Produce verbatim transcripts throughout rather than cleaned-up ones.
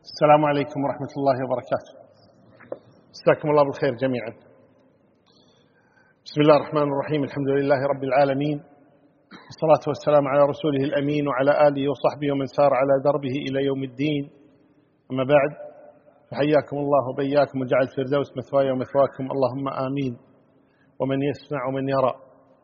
السلام عليكم ورحمة الله وبركاته. مساكم الله بالخير جميعا. بسم الله الرحمن الرحيم. الحمد لله رب العالمين، والصلاة والسلام على رسوله الأمين وعلى آله وصحبه ومن سار على دربه إلى يوم الدين. أما بعد، فحياكم الله وبياكم وجعل الفردوس مثواي ومثواكم، اللهم آمين. ومن يسمع ومن يرى،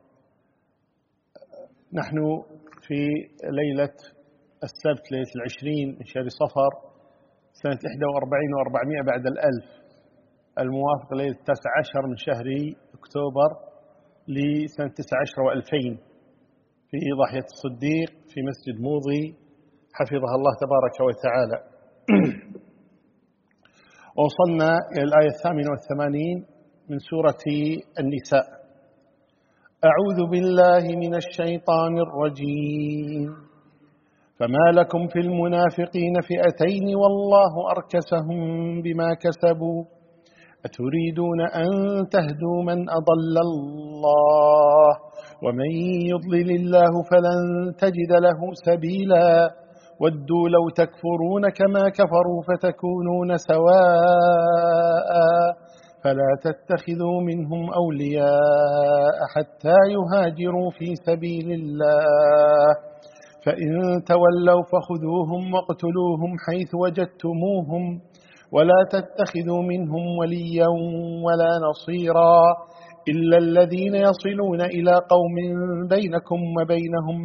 نحن في ليلة السبت، ليلة العشرين من شهر صفر سنة إحدى وأربعين وأربعمائة بعد الألف، الموافق ليلة التاسع عشر من شهر أكتوبر لسنة تسع عشر وألفين، في ضاحية الصديق في مسجد موضي حفظها الله تبارك وتعالى. ووصلنا إلى الآية الثامنة والثمانين من سورة النساء. أعوذ بالله من الشيطان الرجيم. فما لكم في المنافقين فئتين والله أركسهم بما كسبوا أتريدون أن تهدوا من أضل الله ومن يضلل الله فلن تجد له سبيلا ودوا لو تكفرون كما كفروا فتكونون سواء فلا تتخذوا منهم أولياء حتى يهاجروا في سبيل الله فإن تولوا فخذوهم واقتلوهم حيث وجدتموهم ولا تتخذوا منهم وليا ولا نصيرا إلا الذين يصلون إلى قوم بينكم وبينهم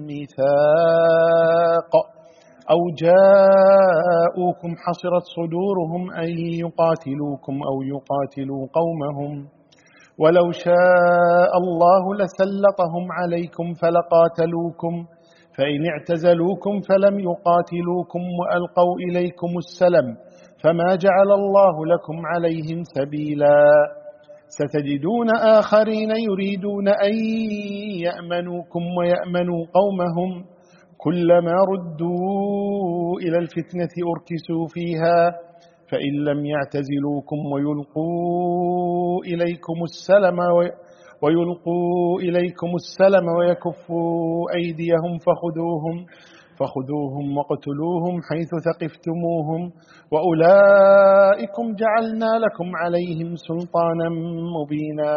ميثاق أو جاءوكم حصرت صدورهم أن يقاتلوكم أو يقاتلوا قومهم ولو شاء الله لسلطهم عليكم فلقاتلوكم فإن اعتزلوكم فلم يقاتلوكم وألقوا إليكم السلم فما جعل الله لكم عليهم سبيلا ستجدون آخرين يريدون أن يأمنوكم ويأمنوا قومهم كلما ردوا إلى الفتنة أركسوا فيها فإن لم يعتزلوكم ويلقوا إليكم السلم ويلقوا إليكم السلم ويكفوا أيديهم فخذوهم فخذوهم وقتلوهم حيث ثقفتموهم وأولئكم جعلنا لكم عليهم سلطانا مبينا.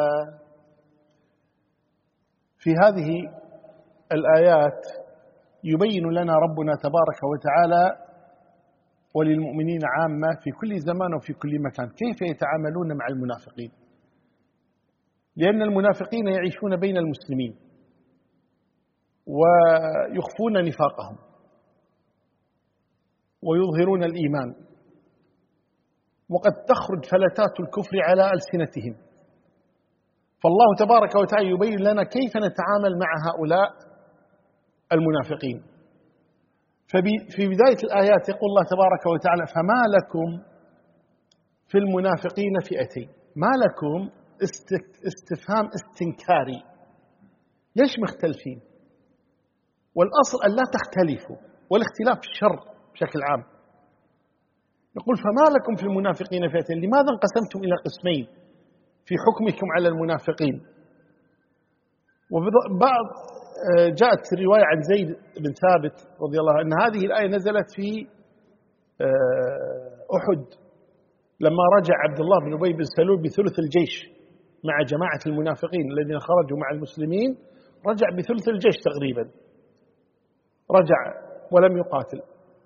في هذه الآيات يبين لنا ربنا تبارك وتعالى وللمؤمنين عامة في كل زمان وفي كل مكان كيف يتعاملون مع المنافقين، لأن المنافقين يعيشون بين المسلمين ويخفون نفاقهم ويظهرون الإيمان، وقد تخرج فلتات الكفر على ألسنتهم. فالله تبارك وتعالى يبين لنا كيف نتعامل مع هؤلاء المنافقين. ففي بداية الآيات يقول الله تبارك وتعالى فما لكم في المنافقين فئتين. ما لكم استفهام استنكاري، ليش مختلفين؟ والأصل أن لا تختلفوا، والاختلاف الشر بشكل عام. يقول فما لكم في المنافقين فئتين، لماذا انقسمتم إلى قسمين في حكمكم على المنافقين؟ وبعض جاءت رواية عن زيد بن ثابت رضي الله عنه أن هذه الآية نزلت في أحد لما رجع عبد الله بن أبي بن سلول بثلث الجيش مع جماعة المنافقين الذين خرجوا مع المسلمين، رجع بثلث الجيش تقريبا، رجع ولم يقاتل،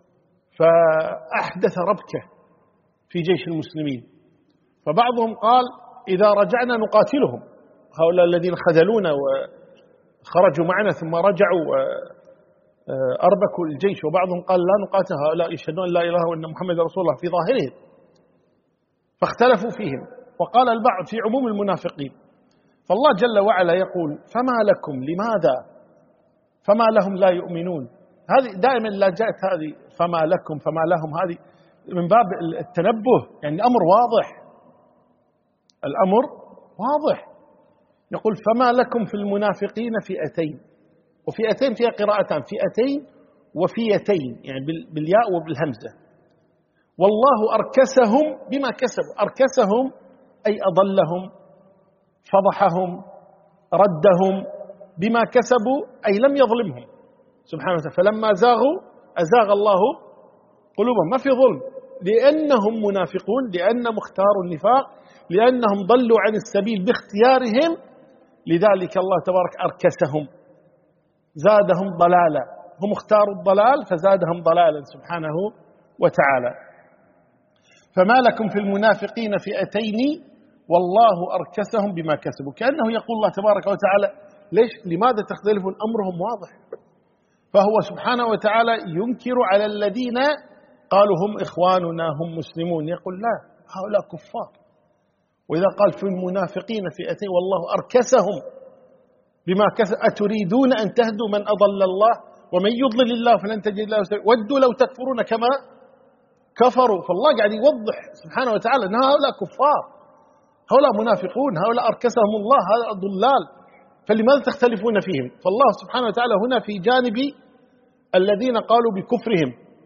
فأحدث ربكة في جيش المسلمين. فبعضهم قال إذا رجعنا نقاتلهم، هؤلاء الذين خذلونا وخرجوا معنا ثم رجعوا أربكوا الجيش. وبعضهم قال لا نقاتل هؤلاء يشهدون لا إله وأن محمد رسول الله في ظاهرهم. فاختلفوا فيهم، وقال البعض في عموم المنافقين. فالله جل وعلا يقول فما لكم، لماذا؟ فما لهم لا يؤمنون. هذه دائما لا جاءت هذه فما لكم فما لهم، هذه من باب التنبه، يعني الأمر واضح، الأمر واضح. يقول فما لكم في المنافقين فئتين، وفئتين فيها قراءتان، فئتين وفئتين، يعني بالياء وبالهمزة. والله أركسهم بما كسبوا، أركسهم أي أضلهم، فضحهم، ردهم بما كسبوا أي لم يظلمهم سبحانه وتعالى. فلما زاغوا أزاغ الله قلوبهم، ما في ظلم، لأنهم منافقون، لأنهم اختاروا النفاق، لأنهم ضلوا عن السبيل باختيارهم، لذلك الله تبارك أركسهم، زادهم ضلالا. هم اختاروا الضلال فزادهم ضلالا سبحانه وتعالى. فما لكم في المنافقين فئتين والله أركسهم بما كسبوا. كأنه يقول الله تبارك وتعالى ليش لماذا تختلفون؟ أمرهم واضح. فهو سبحانه وتعالى ينكر على الذين قالوا هم إخواننا هم مسلمون، يقول لا، هؤلاء كفار. وإذا قال في المنافقين فئتين والله أركسهم بما كسب أتريدون أن تهدوا من أضل الله ومن يضلل الله فلن تجد له سبيلا ودوا لو تكفرون كما كفروا. فالله قاعد يوضح سبحانه وتعالى أن هؤلاء كفار، هؤلاء منافقون، هؤلاء أركسهم الله، هؤلاء ضلال، فلماذا تختلفون فيهم؟ فالله سبحانه وتعالى هنا في جانب الذين قالوا بكفرهم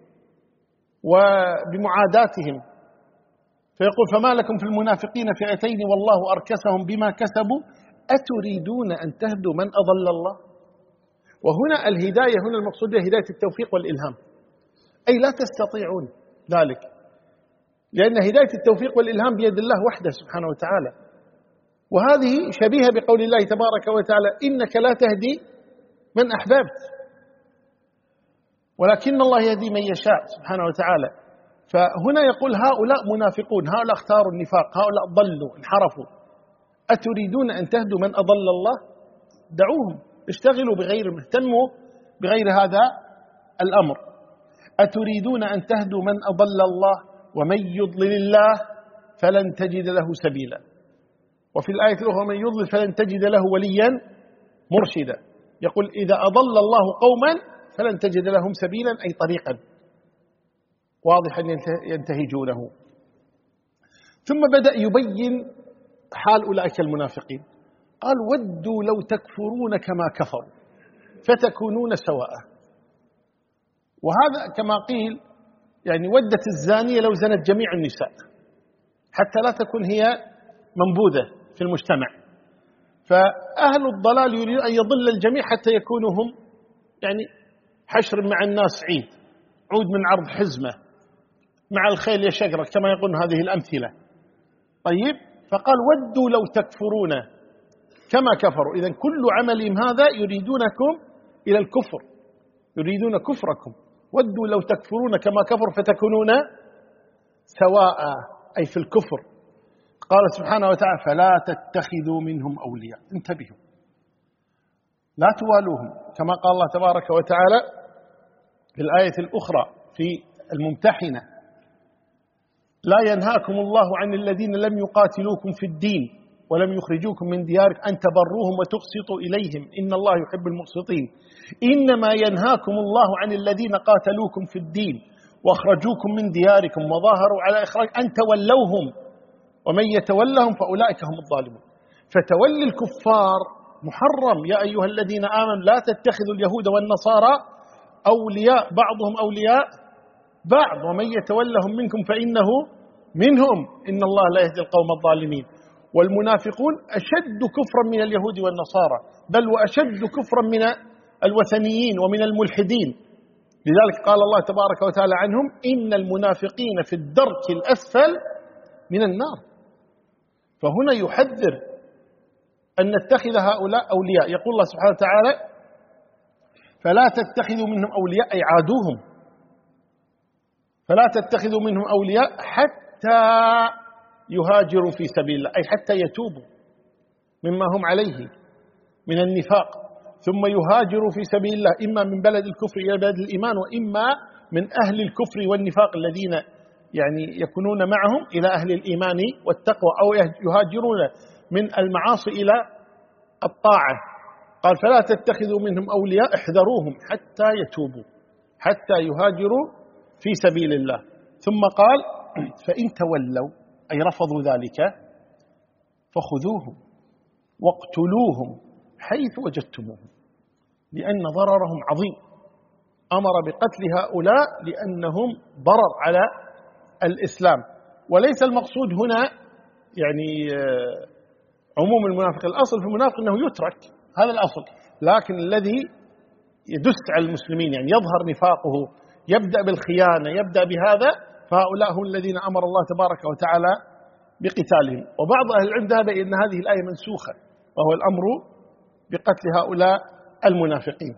وبمعاداتهم، فيقول فما لكم في المنافقين فئتين والله أركسهم بما كسبوا أتريدون أن تهدوا من أضل الله. وهنا الهداية هنا المقصود بها هداية التوفيق والإلهام، أي لا تستطيعون ذلك، لأن هداية التوفيق والإلهام بيد الله وحده سبحانه وتعالى. وهذه شبيهة بقول الله تبارك وتعالى إنك لا تهدي من أحببت ولكن الله يهدي من يشاء سبحانه وتعالى. فهنا يقول هؤلاء منافقون، هؤلاء اختاروا النفاق، هؤلاء ضلوا انحرفوا. أتريدون أن تهدوا من أضل الله؟ دعوهم، اشتغلوا بغير، اهتموا بغير هذا الأمر. أتريدون أن تهدوا من أضل الله ومن يضلل الله فلن تجد له سبيلا. وفي الآية الأخرى من يضلل فلن تجد له وليا مرشدا. يقول إذا أضل الله قوما فلن تجد لهم سبيلا، أي طريقا واضحا ينتهجونه. ثم بدأ يبين حال أولئك المنافقين، قال ودوا لو تكفرون كما كفروا فتكونون سواء. وهذا كما قيل يعني ودت الزانية لو زنت جميع النساء حتى لا تكون هي منبوذة في المجتمع. فأهل الضلال يريد أن يضل الجميع حتى يكونوا هم يعني حشر مع الناس عيد، عود من عرض حزمة مع الخيل يشقرق كما يقولون هذه الأمثلة. طيب، فقال ودوا لو تكفرون كما كفروا. إذن كل عملهم هذا يريدونكم إلى الكفر، يريدون كفركم. ودوا لو تكفرون كما كفروا فتكونون سواء، أي في الكفر. قال سبحانه وتعالى فلا تتخذوا منهم أولياء، انتبهوا لا توالوهم، كما قال الله تبارك وتعالى في الآية الأخرى في الممتحنة لا ينهاكم الله عن الذين لم يقاتلوكم في الدين ولم يخرجوكم من دياركم أن تبروهم وتقسطوا إليهم إن الله يحب المقسطين. إنما ينهاكم الله عن الذين قاتلوكم في الدين وأخرجوكم من دياركم وظاهروا على إخراج أن تولوهم ومن يتولهم فأولئك هم الظالمون. فتولي الكفار محرم. يا أيها الذين آمنوا لا تتخذوا اليهود والنصارى أولياء بعضهم أولياء بعض ومن يتولهم منكم فإنه منهم إن الله لا يهدي القوم الظالمين. والمنافقون أشد كفرا من اليهود والنصارى، بل وأشد كفرا من الوثنيين ومن الملحدين. لذلك قال الله تبارك وتعالى عنهم إن المنافقين في الدرك الأسفل من النار. فهنا يحذر أن نتخذ هؤلاء أولياء. يقول الله سبحانه وتعالى فلا تتخذوا منهم أولياء، أي عادوهم، فلا تتخذوا منهم أولياء حتى يهاجروا في سبيل الله، أي حتى يتوبوا مما هم عليه من النفاق، ثم يهاجروا في سبيل الله إما من بلد الكفر إلى بلد الإيمان، وإما من أهل الكفر والنفاق الذين يعني يكونون معهم إلى أهل الإيمان والتقوى، أو يهاجرون من المعاصي إلى الطاعة. قال فلا تتخذوا منهم أولياء، احذروهم حتى يتوبوا، حتى يهاجروا في سبيل الله. ثم قال فإن تولوا، أي رفضوا ذلك، فخذوهم واقتلوهم حيث وجدتموهم لأن ضررهم عظيم. أمر بقتل هؤلاء لأنهم ضرر على الإسلام. وليس المقصود هنا يعني عموم المنافق، الأصل في المنافق أنه يترك، هذا الأصل. لكن الذي يدس على المسلمين يعني يظهر نفاقه، يبدأ بالخيانة، يبدأ بهذا، فهؤلاء هم الذين أمر الله تبارك وتعالى بقتالهم. وبعض أهل العلم ذهب إن هذه الآية منسوخة، وهو الأمر بقتل هؤلاء المنافقين.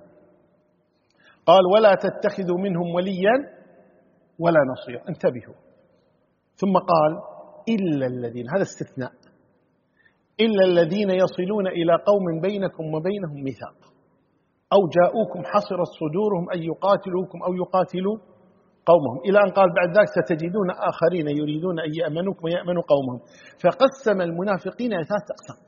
قال ولا تتخذوا منهم وليا ولا نصيرا، انتبهوا. ثم قال إلا الذين، هذا استثناء، إلا الذين يصلون إلى قوم بينكم وبينهم ميثاق أو جاءوكم حصرت صدورهم أن يقاتلوكم أو يقاتلوا قومهم، إلى أن قال بعد ذلك ستجدون آخرين يريدون أن يأمنوكم ويأمنوا قومهم. فقسم المنافقين إلى ثلاثة أقسام،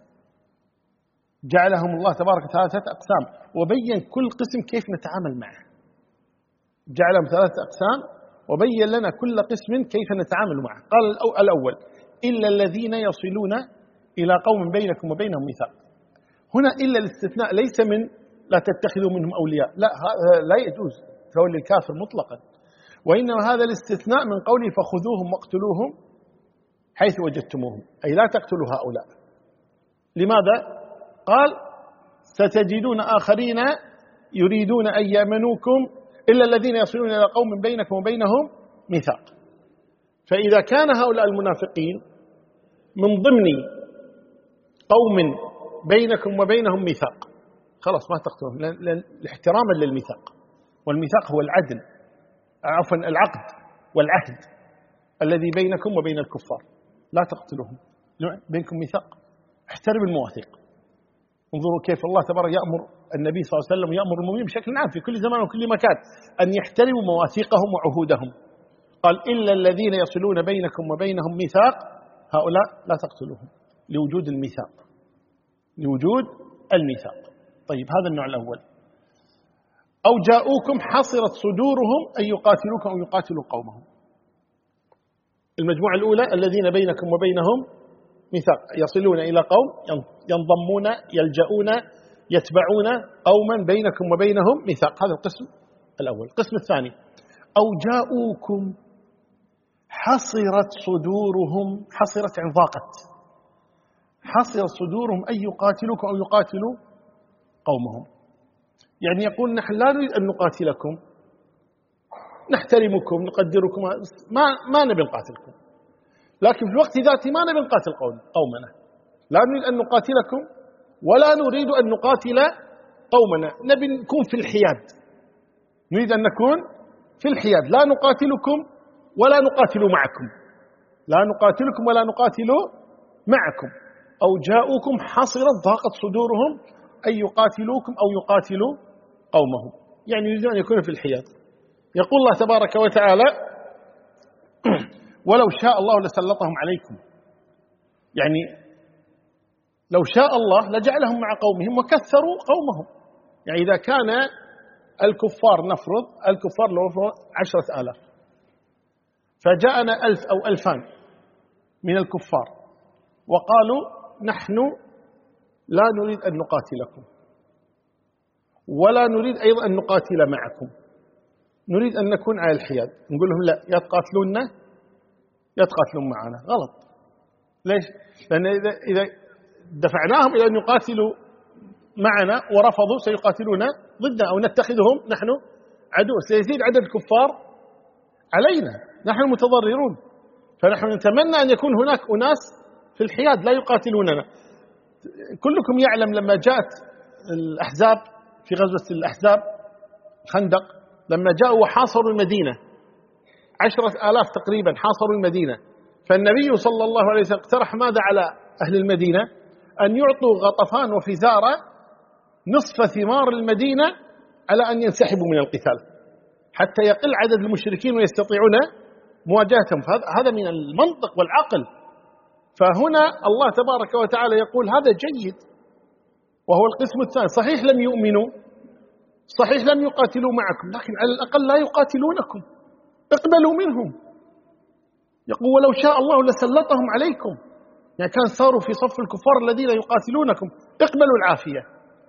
جعلهم الله تبارك وتعالى ثلاثة أقسام، وبين كل قسم كيف نتعامل معه. جعلهم ثلاثة أقسام وبين لنا كل قسم كيف نتعامل معه. قال الأول إلا الذين يصلون إلى قوم بينكم وبينهم ميثاق. هنا إلا الاستثناء ليس من لا تتخذوا منهم أولياء، لا، لا يجوز تولي الكافر مطلقا، وإنما هذا الاستثناء من قوله فخذوهم واقتلوهم حيث وجدتموهم، أي لا تقتلوا هؤلاء. لماذا؟ قال ستجدون آخرين يريدون أن يأمنوكم إلا الذين يصلون إلى قوم بينكم وبينهم ميثاق. فإذا كان هؤلاء المنافقين من ضمن قوم بينكم وبينهم ميثاق، خلاص ما تقتلهم، احتراما للميثاق، والميثاق هو العدل، عفوا العقد والعهد الذي بينكم وبين الكفار، لا تقتلوهم، بينكم ميثاق، احترم المواثيق. انظروا كيف الله تبارك يأمر النبي صلى الله عليه وسلم، يأمر المؤمنين بشكل عام في كل زمان وكل مكان أن يحترموا مواثيقهم وعهودهم. قال إلا الذين يصلون بينكم وبينهم ميثاق هؤلاء لا تقتلوهم لوجود الميثاق، لوجود الميثاق. طيب هذا النوع الأول. أو جاءوكم حصرت صدورهم أن يقاتلوكم أو يقاتلوا قومهم. المجموعة الأولى الذين بينكم وبينهم ميثاق، يصلون إلى قوم، ينضمون، يلجؤون، يتبعون قوما بينكم وبينهم ميثاق، هذا القسم الأول. القسم الثاني أو جاءوكم حصرت صدورهم، حصرت يعني ضاقت، حصرت صدورهم أن يقاتلوكم أو يقاتلوا قومهم، يعني يقول نحن لا نريد أن نقاتلكم، نحترمكم نقدركم، ما ما نبي نقاتلكم، لكن في الوقت ذاته ما نبي نقاتل قومنا، لا نريد أن نقاتلكم ولا نريد أن نقاتل قومنا، نبي نكون في الحياد، نريد أن نكون في الحياد، لا نقاتلكم ولا نقاتل معكم، لا نقاتلكم ولا نقاتل معكم. أو جاءوكم حصرت ضاقت صدورهم أن يقاتلوكم أو يقاتلوا قومهم، يعني يريدون أن يكونوا في الحياد. يقول الله تبارك وتعالى ولو شاء الله لسلطهم عليكم، يعني لو شاء الله لجعلهم مع قومهم وكثروا قومهم. يعني إذا كان الكفار، نفرض الكفار لو عشرة آلاف، فجاءنا ألف أو ألفان من الكفار وقالوا نحن لا نريد أن نقاتلكم ولا نريد أيضا أن نقاتل معكم، نريد أن نكون على الحياد، نقول لهم لا، يا تقاتلوننا يا تقاتلون معنا. غلط. ليش؟ لأن إذا, إذا دفعناهم إلى أن يقاتلوا معنا ورفضوا سيقاتلون ضدنا أو نتخذهم نحن عدو، سيزيد عدد الكفار علينا، نحن المتضررون. فنحن نتمنى أن يكون هناك أناس في الحياد لا يقاتلوننا. كلكم يعلم لما جاءت الأحزاب في غزوة الأحزاب خندق، لما جاءوا وحاصروا المدينة عشرة آلاف تقريبا، حاصروا المدينة، فالنبي صلى الله عليه وسلم اقترح ماذا على أهل المدينة؟ أن يعطوا غطفان وفزارة نصف ثمار المدينة على أن ينسحبوا من القتال حتى يقل عدد المشركين ويستطيعون مواجهتهم. هذا من المنطق والعقل. فهنا الله تبارك وتعالى يقول هذا جيد، وهو القسم الثاني. صحيح لم يؤمنوا، صحيح لم يقاتلوا معكم، لكن على الأقل لا يقاتلونكم، اقبلوا منهم. يقول ولو شاء الله لسلطهم عليكم، يعني كان صاروا في صف الكفار الذين يقاتلونكم، اقبلوا العافية.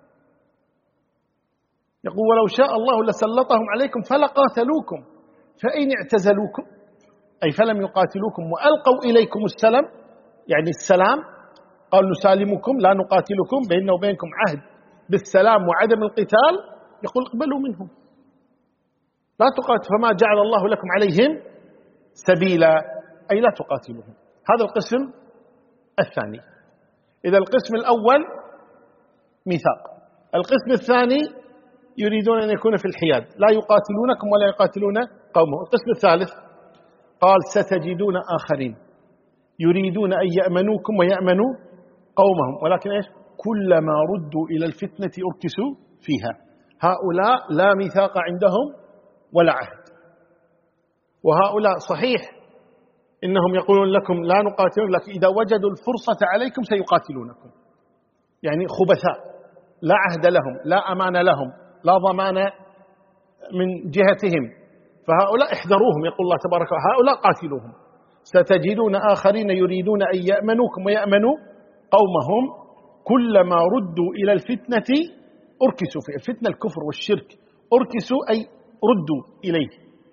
يقول ولو شاء الله لسلطهم عليكم فلقاتلوكم فإن اعتزلوكم، أي فلم يقاتلوكم وألقوا إليكم السلام، يعني السلام، قالوا نسالمكم لا نقاتلكم، بيننا وبينكم عهد بالسلام وعدم القتال، يقول اقبلوا منهم لا تقاتل، فما جعل الله لكم عليهم سبيلا أي لا تقاتلوهم. هذا القسم الثاني. إذا القسم الأول ميثاق، القسم الثاني يريدون أن يكون في الحياد، لا يقاتلونكم ولا يقاتلون قومهم. القسم الثالث قال ستجدون آخرين يريدون أن يأمنوكم ويأمنوا قومهم، ولكن إيش؟ كلما ردوا إلى الفتنة أركسوا فيها. هؤلاء لا ميثاق عندهم ولا عهد، وهؤلاء صحيح إنهم يقولون لكم لا نقاتلون، لكن إذا وجدوا الفرصة عليكم سيقاتلونكم. يعني خبثاء لا عهد لهم، لا أمان لهم، لا ضمان من جهتهم، فهؤلاء احذروهم. يقول الله تبارك وتعالى هؤلاء قاتلوهم. ستجدون آخرين يريدون أن يأمنوكم ويأمنوا قومهم كلما ردوا إلى الفتنة أركسوا فيه. الفتنة الكفر والشرك، أركسوا أي ردوا إليه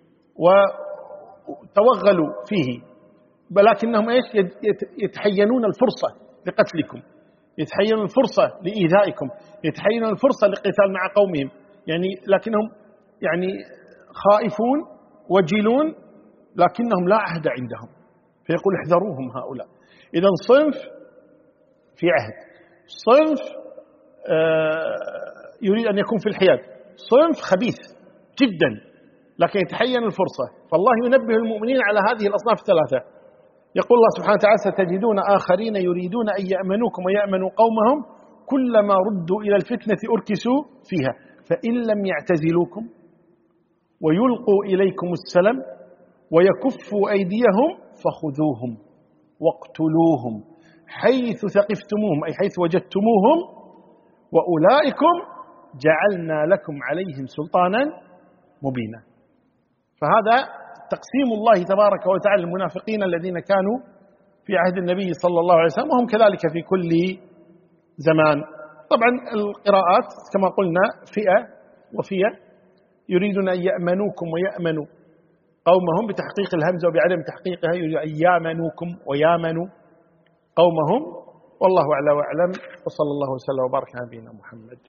وتوغلوا فيه، ولكنهم إيش؟ يتحينون الفرصة لقتلكم، يتحينون الفرصة لإيذائكم، يتحينون الفرصة للقتال مع قومهم، يعني لكنهم يعني خائفون وجلون لكنهم لا عهد عندهم، فيقول احذروهم هؤلاء. إذا صنف في عهد، صنف يريد أن يكون في الحياد، صنف خبيث جدا لكن يتحين الفرصة. فالله ينبه المؤمنين على هذه الأصناف الثلاثة. يقول الله سبحانه وتعالى ستجدون آخرين يريدون أن يأمنوكم ويأمنوا قومهم كلما ردوا إلى الفتنة أركسوا فيها فإن لم يعتزلوكم ويلقوا إليكم السلام ويكفوا أيديهم فخذوهم واقتلوهم حيث ثقفتموهم أي حيث وجدتموهم وأولئكم جعلنا لكم عليهم سلطانا مبينا. فهذا تقسيم الله تبارك وتعالى المنافقين الذين كانوا في عهد النبي صلى الله عليه وسلم، وهم كذلك في كل زمان. طبعا القراءات كما قلنا فئة وفئة، يريدون أن يأمنوكم ويأمنوا قومهم بتحقيق الهمزة وبعدم تحقيقها، يريدون أن يامنوكم ويامنوا قومهم. والله أعلى وأعلم، وصلى الله وسلم وبارك على نبينا محمد.